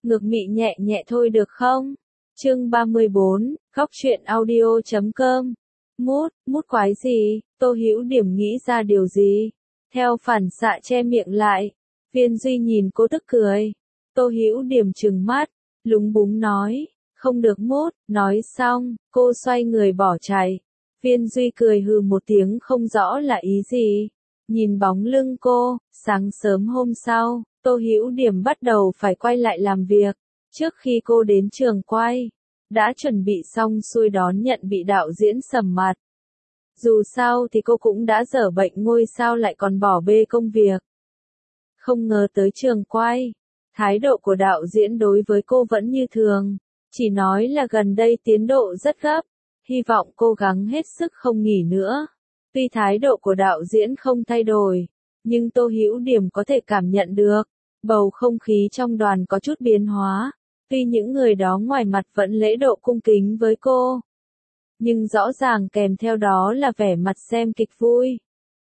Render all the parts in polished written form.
ngược mị nhẹ nhẹ thôi được không? Chương 34, Góc truyện audio.com. Mút quái gì? Tô Hữu Điểm nghĩ ra điều gì? Theo phản xạ che miệng lại. Viên Duy nhìn cô tức cười. Tô Hữu Điểm trừng mắt, lúng búng nói, không được mút, nói xong, cô xoay người bỏ chạy. Viên Duy cười hừ một tiếng không rõ là ý gì. Nhìn bóng lưng cô, sáng sớm hôm sau, Tô Hữu Điểm bắt đầu phải quay lại làm việc. Trước khi cô đến trường quay, đã chuẩn bị xong xuôi đón nhận bị đạo diễn sầm mặt. Dù sao thì cô cũng đã dở bệnh ngôi sao lại còn bỏ bê công việc. Không ngờ tới trường quay, thái độ của đạo diễn đối với cô vẫn như thường, chỉ nói là gần đây tiến độ rất gấp, hy vọng cố gắng hết sức không nghỉ nữa. Tuy thái độ của đạo diễn không thay đổi, nhưng Tô Hữu Điểm có thể cảm nhận được, bầu không khí trong đoàn có chút biến hóa. Tuy những người đó ngoài mặt vẫn lễ độ cung kính với cô, nhưng rõ ràng kèm theo đó là vẻ mặt xem kịch vui.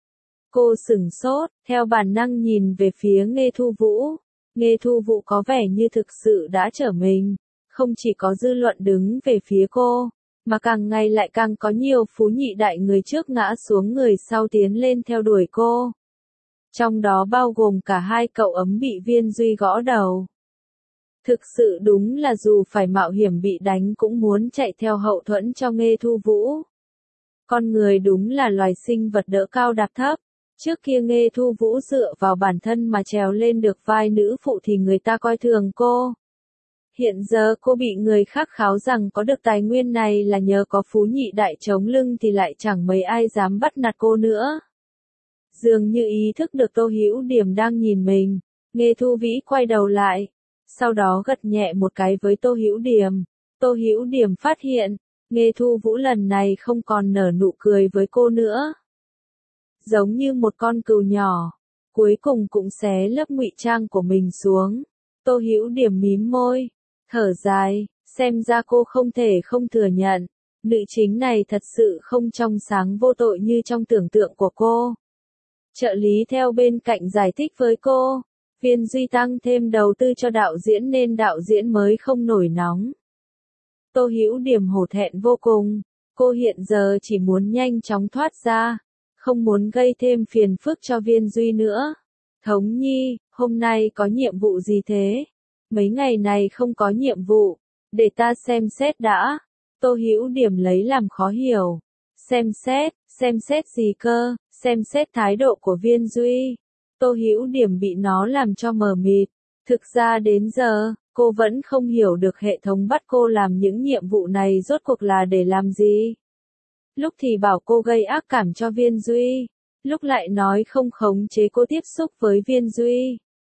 Cô sửng sốt, theo bản năng nhìn về phía Nghê Thu Vũ. Nghê Thu Vũ có vẻ như thực sự đã trở mình, không chỉ có dư luận đứng về phía cô, mà càng ngày lại càng có nhiều phú nhị đại người trước ngã xuống người sau tiến lên theo đuổi cô. Trong đó bao gồm cả hai cậu ấm bị Viên Duy gõ đầu. Thực sự đúng là dù phải mạo hiểm bị đánh cũng muốn chạy theo hậu thuẫn cho Nghê Thu Vũ. Con người đúng là loài sinh vật đỡ cao đạp thấp. Trước kia Nghê Thu Vũ dựa vào bản thân mà trèo lên được vai nữ phụ thì người ta coi thường cô. Hiện giờ cô bị người khác kháo rằng có được tài nguyên này là nhờ có phú nhị đại chống lưng thì lại chẳng mấy ai dám bắt nạt cô nữa. Dường như ý thức được Tô Hữu Điểm đang nhìn mình, Nghê Thu Vĩ quay đầu lại, sau đó gật nhẹ một cái với Tô Hữu Điểm. Tô Hữu Điểm phát hiện, Nghê Thu Vũ lần này không còn nở nụ cười với cô nữa. Giống như một con cừu nhỏ, cuối cùng cũng xé lớp ngụy trang của mình xuống. Tô Hữu Điểm mím môi, thở dài, xem ra cô không thể không thừa nhận, nữ chính này thật sự không trong sáng vô tội như trong tưởng tượng của cô. Trợ lý theo bên cạnh giải thích với cô, Viên Duy tăng thêm đầu tư cho đạo diễn nên đạo diễn mới không nổi nóng. Tô Hữu Điểm hổ thẹn vô cùng, cô hiện giờ chỉ muốn nhanh chóng thoát ra, không muốn gây thêm phiền phức cho Viên Duy nữa. Thống Nhi, hôm nay có nhiệm vụ gì thế? Mấy ngày này không có nhiệm vụ, để ta xem xét đã. Tô Hữu Điểm lấy làm khó hiểu. Xem xét gì cơ? Xem xét thái độ của Viên Duy. Tô Hữu Điểm bị nó làm cho mờ mịt. Thực ra đến giờ, cô vẫn không hiểu được hệ thống bắt cô làm những nhiệm vụ này rốt cuộc là để làm gì. Lúc thì bảo cô gây ác cảm cho Viên Duy, lúc lại nói không khống chế cô tiếp xúc với Viên Duy.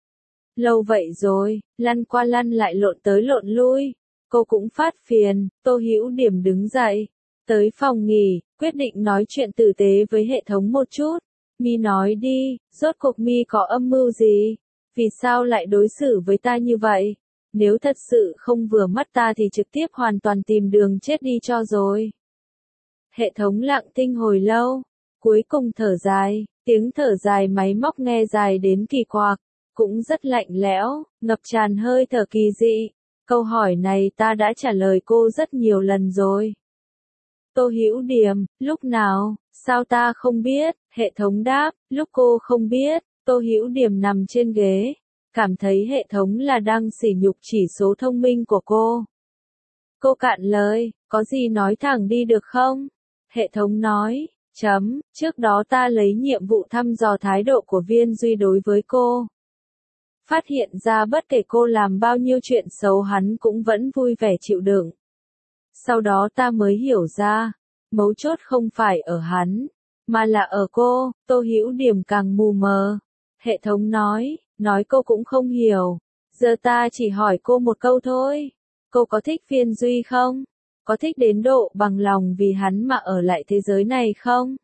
Lâu vậy rồi, lăn qua lăn lại lộn tới lộn lui, cô cũng phát phiền. Tô Hữu Điểm đứng dậy, tới phòng nghỉ, quyết định nói chuyện tử tế với hệ thống một chút. Mi nói đi, rốt cuộc Mi có âm mưu gì? Vì sao lại đối xử với ta như vậy? Nếu thật sự không vừa mắt ta thì trực tiếp hoàn toàn tìm đường chết đi cho rồi. Hệ thống lặng thinh hồi lâu, cuối cùng thở dài, tiếng thở dài máy móc nghe dài đến kỳ quặc, cũng rất lạnh lẽo, ngập tràn hơi thở kỳ dị. Câu hỏi này ta đã trả lời cô rất nhiều lần rồi. Tô Hữu Điểm, lúc nào, sao ta không biết? Hệ thống đáp, lúc cô không biết. Tô Hữu Điểm nằm trên ghế, cảm thấy hệ thống là đang sỉ nhục chỉ số thông minh của cô. Cô cạn lời, có gì nói thẳng đi được không? Hệ thống nói, trước đó ta lấy nhiệm vụ thăm dò thái độ của Viên Duy đối với cô. Phát hiện ra bất kể cô làm bao nhiêu chuyện xấu hắn cũng vẫn vui vẻ chịu đựng. Sau đó ta mới hiểu ra, mấu chốt không phải ở hắn, mà là ở cô. Tô Hữu Điểm càng mù mờ. Hệ thống nói cô cũng không hiểu. Giờ ta chỉ hỏi cô một câu thôi. Cô có thích Viên Duy không? Có thích đến độ bằng lòng vì hắn mà ở lại thế giới này không?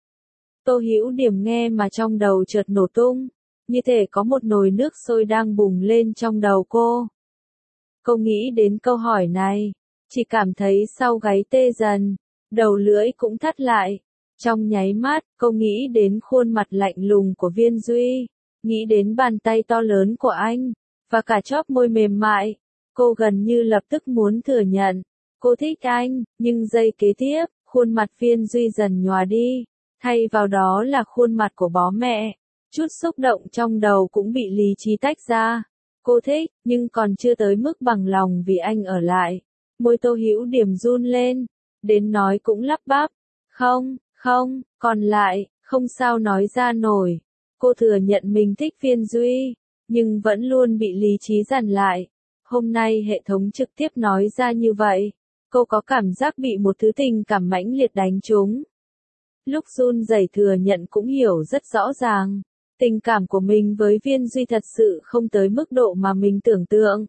Tô Hữu Điểm nghe mà trong đầu chợt nổ tung, như thể có một nồi nước sôi đang bùng lên trong đầu cô. Cô nghĩ đến câu hỏi này, chỉ cảm thấy sau gáy tê dần, đầu lưỡi cũng thắt lại. Trong nháy mắt, cô nghĩ đến khuôn mặt lạnh lùng của Viên Duy, nghĩ đến bàn tay to lớn của anh, và cả chóp môi mềm mại. Cô gần như lập tức muốn thừa nhận, cô thích anh, nhưng giây kế tiếp, khuôn mặt Viên Duy dần nhòa đi, thay vào đó là khuôn mặt của bố mẹ. Chút xúc động trong đầu cũng bị lý trí tách ra. Cô thích, nhưng còn chưa tới mức bằng lòng vì anh ở lại. Môi Tô Hữu Điểm run lên, đến nói cũng lắp bắp. Không, không, còn lại, không sao nói ra nổi. Cô thừa nhận mình thích Viên Duy, nhưng vẫn luôn bị lý trí dằn lại. Hôm nay hệ thống trực tiếp nói ra như vậy. Cô có cảm giác bị một thứ tình cảm mãnh liệt đánh trúng. Lúc run rẩy thừa nhận cũng hiểu rất rõ ràng. Tình cảm của mình với Viên Duy thật sự không tới mức độ mà mình tưởng tượng.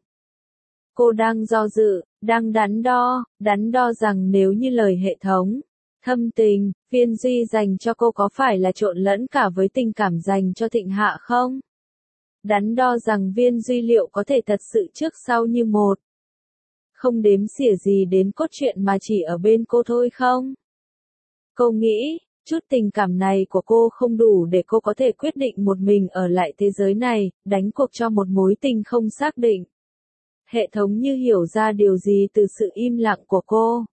Cô đang do dự, đang đắn đo rằng nếu như lời hệ thống, thâm tình, Viên Duy dành cho cô có phải là trộn lẫn cả với tình cảm dành cho Thịnh Hạ không? Đắn đo rằng Viên Duy liệu có thể thật sự trước sau như một. Không đếm xỉa gì đến cốt truyện mà chỉ ở bên cô thôi không? Cô nghĩ, chút tình cảm này của cô không đủ để cô có thể quyết định một mình ở lại thế giới này, đánh cuộc cho một mối tình không xác định. Hệ thống như hiểu ra điều gì từ sự im lặng của cô.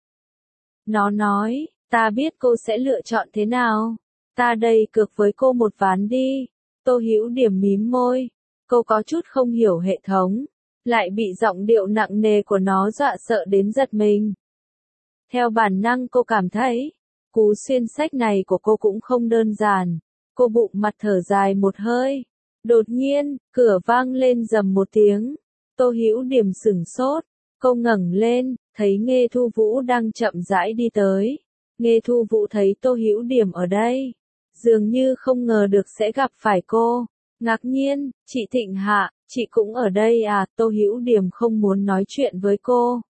Nó nói, ta biết cô sẽ lựa chọn thế nào. Ta đây cược với cô một ván đi. Tô Hữu Điểm mím môi. Cô có chút không hiểu hệ thống. Lại bị giọng điệu nặng nề của nó dọa sợ đến giật mình. Theo bản năng cô cảm thấy, cú xuyên sách này của cô cũng không đơn giản. Cô bụng mặt thở dài một hơi. Đột nhiên, cửa vang lên rầm một tiếng. Tô Hữu Điểm sửng sốt. Cô ngẩng lên, thấy Nghê Thu Vũ đang chậm rãi đi tới. Nghê Thu Vũ thấy Tô Hữu Điểm ở đây. Dường như không ngờ được sẽ gặp phải cô. Ngạc nhiên, chị Thịnh Hạ, chị cũng ở đây à? Tô Hữu Điểm không muốn nói chuyện với cô.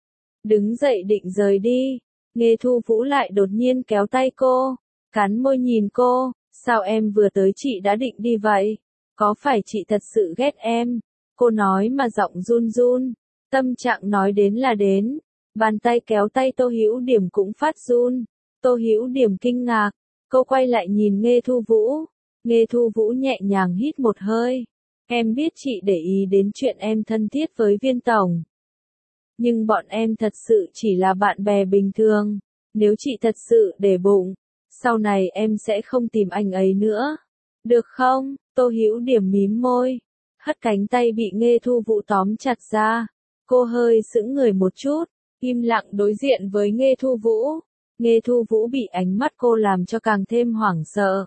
Đứng dậy định rời đi. Nghê Thu Vũ lại đột nhiên kéo tay cô, cắn môi nhìn cô, sao em vừa tới chị đã định đi vậy? Có phải chị thật sự ghét em? Cô nói mà giọng run run, tâm trạng nói đến là đến, bàn tay kéo tay Tô Hữu Điểm cũng phát run. Tô Hữu Điểm kinh ngạc, cô quay lại nhìn Nghê Thu Vũ. Nghê Thu Vũ nhẹ nhàng hít một hơi. Em biết chị để ý đến chuyện em thân thiết với Viên tổng. Nhưng bọn em thật sự chỉ là bạn bè bình thường. Nếu chị thật sự để bụng, sau này em sẽ không tìm anh ấy nữa. Được không? Tô Hữu Điểm mím môi. Hất cánh tay bị Nghê Thu Vũ tóm chặt ra. Cô hơi sững người một chút, im lặng đối diện với Nghê Thu Vũ. Nghê Thu Vũ bị ánh mắt cô làm cho càng thêm hoảng sợ.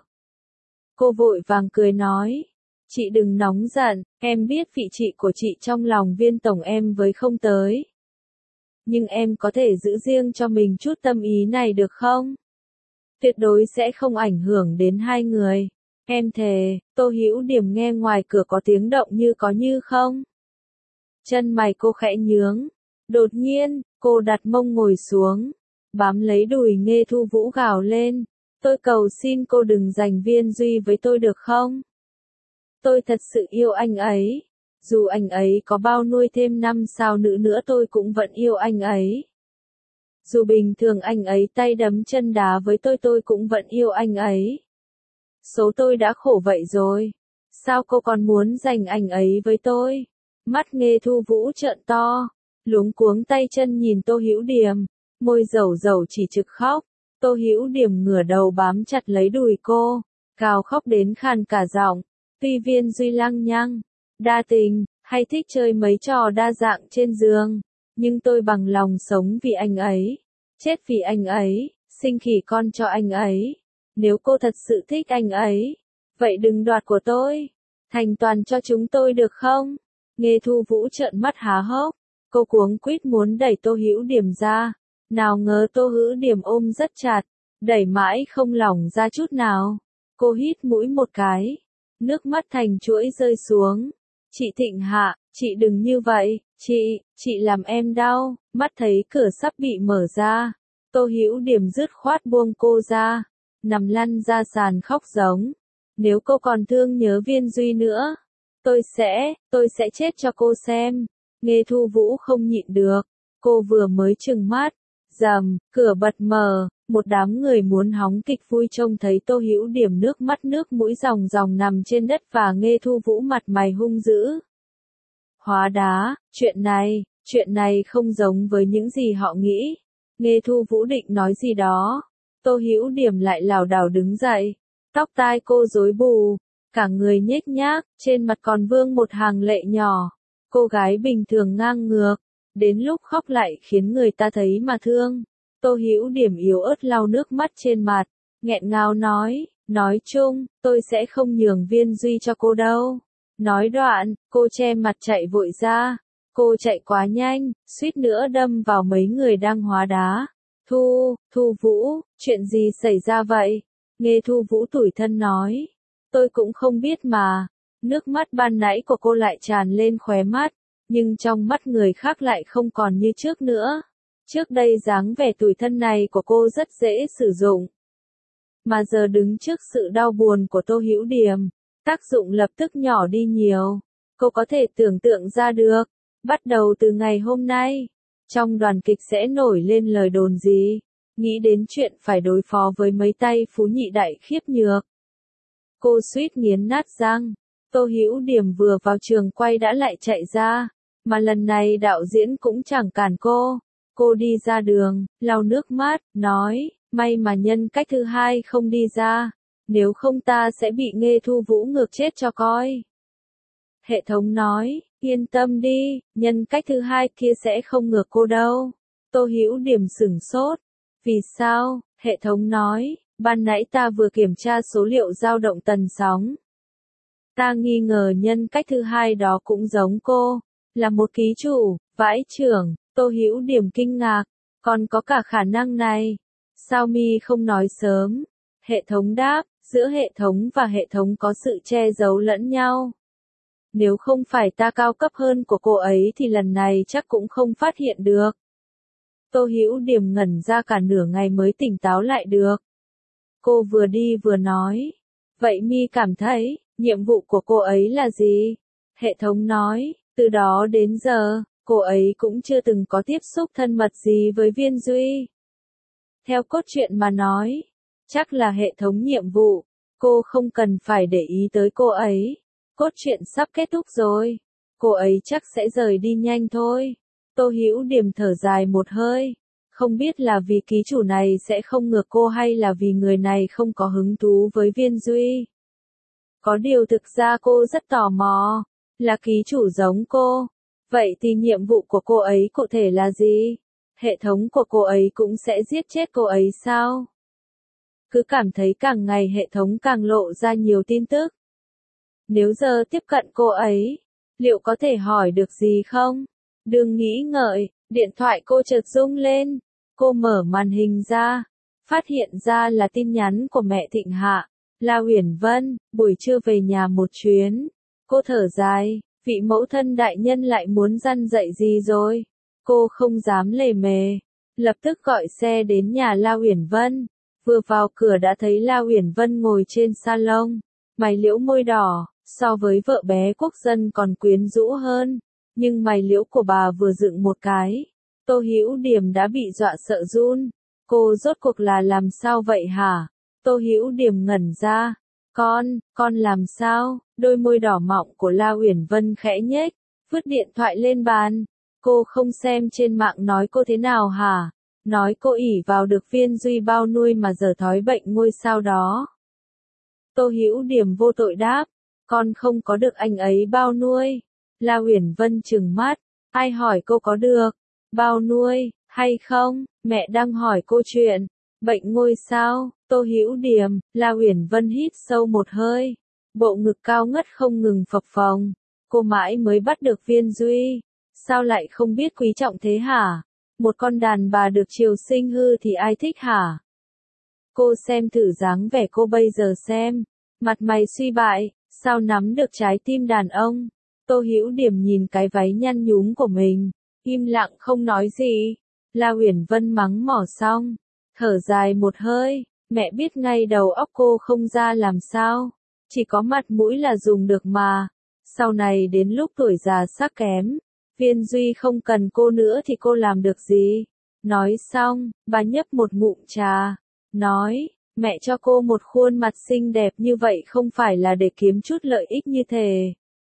Cô vội vàng cười nói. Chị đừng nóng giận, em biết vị trí của chị trong lòng Viên tổng em với không tới. Nhưng em có thể giữ riêng cho mình chút tâm ý này được không? Tuyệt đối sẽ không ảnh hưởng đến hai người. Em thề. Tô Hữu Điểm nghe ngoài cửa có tiếng động như có như không. Chân mày cô khẽ nhướng. Đột nhiên, cô đặt mông ngồi xuống, bám lấy đùi Nghê Thu Vũ gào lên. Tôi cầu xin cô đừng giành Viên Duy với tôi được không? Tôi thật sự yêu anh ấy. Dù anh ấy có bao nuôi thêm 5 sao nữ nữa tôi cũng vẫn yêu anh ấy. Dù bình thường anh ấy tay đấm chân đá với tôi cũng vẫn yêu anh ấy. Số tôi đã khổ vậy rồi. Sao cô còn muốn giành anh ấy với tôi? Mắt Nghê Thu Vũ trợn to, luống cuống tay chân nhìn Tô Hữu Điểm, môi dầu dầu chỉ trực khóc. Tô Hữu Điểm ngửa đầu bám chặt lấy đùi cô, gào khóc đến khàn cả giọng. Tuy Viên Duy lăng nhăng, đa tình, hay thích chơi mấy trò đa dạng trên giường, nhưng tôi bằng lòng sống vì anh ấy, chết vì anh ấy, sinh khỉ con cho anh ấy. Nếu cô thật sự thích anh ấy, vậy đừng đoạt của tôi, thành toàn cho chúng tôi được không? Nghê Thu Vũ trợn mắt há hốc, cô cuống quýt muốn đẩy Tô Hữu Điểm ra, nào ngờ Tô Hữu Điểm ôm rất chặt, đẩy mãi không lỏng ra chút nào. Cô hít mũi một cái, nước mắt thành chuỗi rơi xuống. Chị Thịnh Hạ, chị đừng như vậy, chị làm em đau. Mắt thấy cửa sắp bị mở ra, Tô Hữu Điểm dứt khoát buông cô ra, nằm lăn ra sàn khóc giống. Nếu cô còn thương nhớ Viên Duy nữa, tôi sẽ chết cho cô xem. Nghê Thu Vũ không nhịn được, cô vừa mới trừng mắt, rầm, cửa bật mở, một đám người muốn hóng kịch vui trông thấy Tô Hữu Điểm nước mắt nước mũi ròng ròng nằm trên đất và Nghê Thu Vũ mặt mày hung dữ. Hóa đá, chuyện này không giống với những gì họ nghĩ. Nghe Thu Vũ định nói gì đó, Tô Hữu Điểm lại lảo đảo đứng dậy, tóc tai cô rối bù, cả người nhếch nhác, trên mặt còn vương một hàng lệ nhỏ. Cô gái bình thường ngang ngược, đến lúc khóc lại khiến người ta thấy mà thương. Tô Hữu Điểm yếu ớt lau nước mắt trên mặt, nghẹn ngào nói chung, tôi sẽ không nhường Viên Duy cho cô đâu. Nói đoạn, cô che mặt chạy vội ra. Cô chạy quá nhanh, suýt nữa đâm vào mấy người đang hóa đá. Thu Vũ, chuyện gì xảy ra vậy? Nghe Thu Vũ tủi thân nói. Tôi cũng không biết mà. Nước mắt ban nãy của cô lại tràn lên khóe mắt, nhưng trong mắt người khác lại không còn như trước nữa. Trước đây dáng vẻ tủi thân này của cô rất dễ sử dụng. Mà giờ đứng trước sự đau buồn của Tô Hữu Điểm, tác dụng lập tức nhỏ đi nhiều. Cô có thể tưởng tượng ra được, bắt đầu từ ngày hôm nay, trong đoàn kịch sẽ nổi lên lời đồn gì, nghĩ đến chuyện phải đối phó với mấy tay phú nhị đại khiếp nhược. Cô suýt nghiến nát răng. Tô Hữu Điểm vừa vào trường quay đã lại chạy ra, mà lần này đạo diễn cũng chẳng cản cô. Cô đi ra đường, lau nước mắt, nói, may mà Nhân Cách thứ hai không đi ra, nếu không ta sẽ bị Nghe Thu Vũ ngược chết cho coi. Hệ thống nói, yên tâm đi, Nhân Cách thứ hai kia sẽ không ngược cô đâu. Tô Hữu Điểm sửng sốt. Vì sao? Hệ thống nói, ban nãy ta vừa kiểm tra số liệu dao động tần sóng. Ta nghi ngờ Nhân Cách thứ hai đó cũng giống cô, là một ký chủ, vãi chưởng. Tô Hữu Điểm kinh ngạc, còn có cả khả năng này. Sao mi không nói sớm? Hệ thống đáp, giữa hệ thống và hệ thống có sự che giấu lẫn nhau. Nếu không phải ta cao cấp hơn của cô ấy thì lần này chắc cũng không phát hiện được. Tô Hữu Điểm ngẩn ra cả nửa ngày mới tỉnh táo lại được. Cô vừa đi vừa nói, vậy mi cảm thấy, nhiệm vụ của cô ấy là gì? Hệ thống nói, từ đó đến giờ, cô ấy cũng chưa từng có tiếp xúc thân mật gì với Viên Duy. Theo cốt truyện mà nói, chắc là hệ thống nhiệm vụ, cô không cần phải để ý tới cô ấy. Cốt truyện sắp kết thúc rồi, cô ấy chắc sẽ rời đi nhanh thôi. Tô Hữu Điểm thở dài một hơi, không biết là vì ký chủ này sẽ không ngược cô hay là vì người này không có hứng thú với Viên Duy. Có điều thực ra cô rất tò mò, là ký chủ giống cô. Vậy thì nhiệm vụ của cô ấy cụ thể là gì? Hệ thống của cô ấy cũng sẽ giết chết cô ấy sao? Cứ cảm thấy càng ngày hệ thống càng lộ ra nhiều tin tức. Nếu giờ tiếp cận cô ấy, liệu có thể hỏi được gì không? Đừng nghĩ ngợi, điện thoại cô chợt rung lên. Cô mở màn hình ra, phát hiện ra là tin nhắn của mẹ Thịnh Hạ, La Uyển Vân, buổi trưa về nhà một chuyến. Cô thở dài, vị mẫu thân đại nhân lại muốn răn dạy gì rồi? Cô không dám lề mề, lập tức gọi xe đến nhà La Uyển Vân. Vừa vào cửa đã thấy La Uyển Vân ngồi trên salon, mày liễu môi đỏ, so với vợ bé quốc dân còn quyến rũ hơn, nhưng mày liễu của bà vừa dựng một cái. Tô Hữu Điểm đã bị dọa sợ run. Cô rốt cuộc là làm sao vậy hả? Tô Hữu Điểm ngẩn ra. Con làm sao? Đôi môi đỏ mọng của La Uyển Vân khẽ nhếch, vứt điện thoại lên bàn. Cô không xem trên mạng nói cô thế nào hả? Nói cô ỷ vào được Viên Duy bao nuôi mà giờ thói bệnh ngôi sao đó. Tô Hữu Điểm vô tội đáp, con không có được anh ấy bao nuôi. La Uyển Vân trừng mắt, ai hỏi cô có được bao nuôi hay không? Mẹ đang hỏi cô chuyện bệnh ngôi sao. Tô Hữu Điểm, La Uyển Vân hít sâu một hơi, bộ ngực cao ngất không ngừng phập phồng. Cô mãi mới bắt được Viên Duy, sao lại không biết quý trọng thế hả? Một con đàn bà được triều sinh hư thì ai thích hả? Cô xem thử dáng vẻ cô bây giờ xem, mặt mày suy bại, sao nắm được trái tim đàn ông? Tô Hữu Điểm nhìn cái váy nhăn nhúm của mình, im lặng không nói gì. La Uyển Vân mắng mỏ xong, thở dài một hơi, mẹ biết ngay đầu óc cô không ra làm sao, chỉ có mặt mũi là dùng được mà. Sau này đến lúc tuổi già sắc kém, Viên Duy không cần cô nữa thì cô làm được gì? Nói xong, bà nhấp một ngụm trà, nói, mẹ cho cô một khuôn mặt xinh đẹp như vậy không phải là để kiếm chút lợi ích như thế.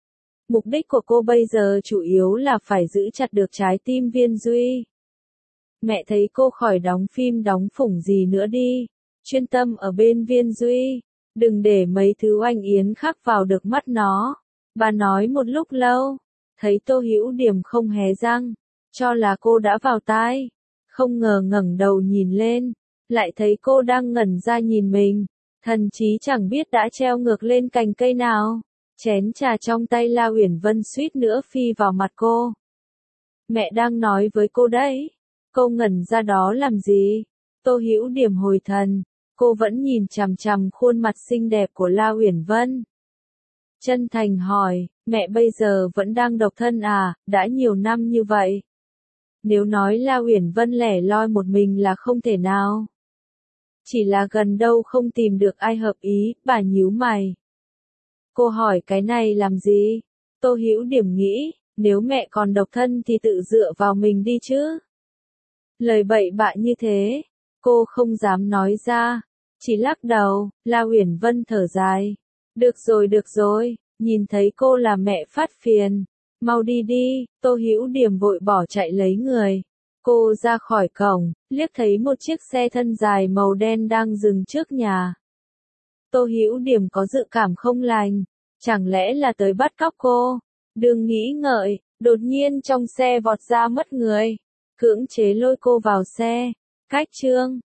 Mục đích của cô bây giờ chủ yếu là phải giữ chặt được trái tim Viên Duy. Mẹ thấy cô khỏi đóng phim đóng phủng gì nữa đi. Chuyên tâm ở bên Viên Duy. Đừng để mấy thứ oanh yến khác vào được mắt nó. Bà nói một lúc lâu. Thấy Tô Hữu Điểm không hé răng. Cho là cô đã vào tai. Không ngờ ngẩng đầu nhìn lên. Lại thấy cô đang ngẩn ra nhìn mình. Thần chí chẳng biết đã treo ngược lên cành cây nào. Chén trà trong tay La Uyển Vân suýt nữa phi vào mặt cô. Mẹ đang nói với cô đấy. Cô ngẩn ra đó làm gì? Tô Hữu Điểm hồi thần. Cô vẫn nhìn chằm chằm khuôn mặt xinh đẹp của La Uyển Vân. Chân thành hỏi, mẹ bây giờ vẫn đang độc thân à, đã nhiều năm như vậy. Nếu nói La Uyển Vân lẻ loi một mình là không thể nào. Chỉ là gần đâu không tìm được ai hợp ý, bà nhíu mày. Cô hỏi cái này làm gì? Tô Hữu Điểm nghĩ, nếu mẹ còn độc thân thì tự dựa vào mình đi chứ. Lời bậy bạ như thế, cô không dám nói ra, chỉ lắc đầu. La Uyển Vân thở dài. Được rồi, nhìn thấy cô là mẹ phát phiền. Mau đi đi, Tô Hữu Điểm vội bỏ chạy lấy người. Cô ra khỏi cổng, liếc thấy một chiếc xe thân dài màu đen đang dừng trước nhà. Tô Hữu Điểm có dự cảm không lành, chẳng lẽ là tới bắt cóc cô? Đừng nghĩ ngợi, đột nhiên trong xe vọt ra mất người, cưỡng chế lôi cô vào xe. Cách chương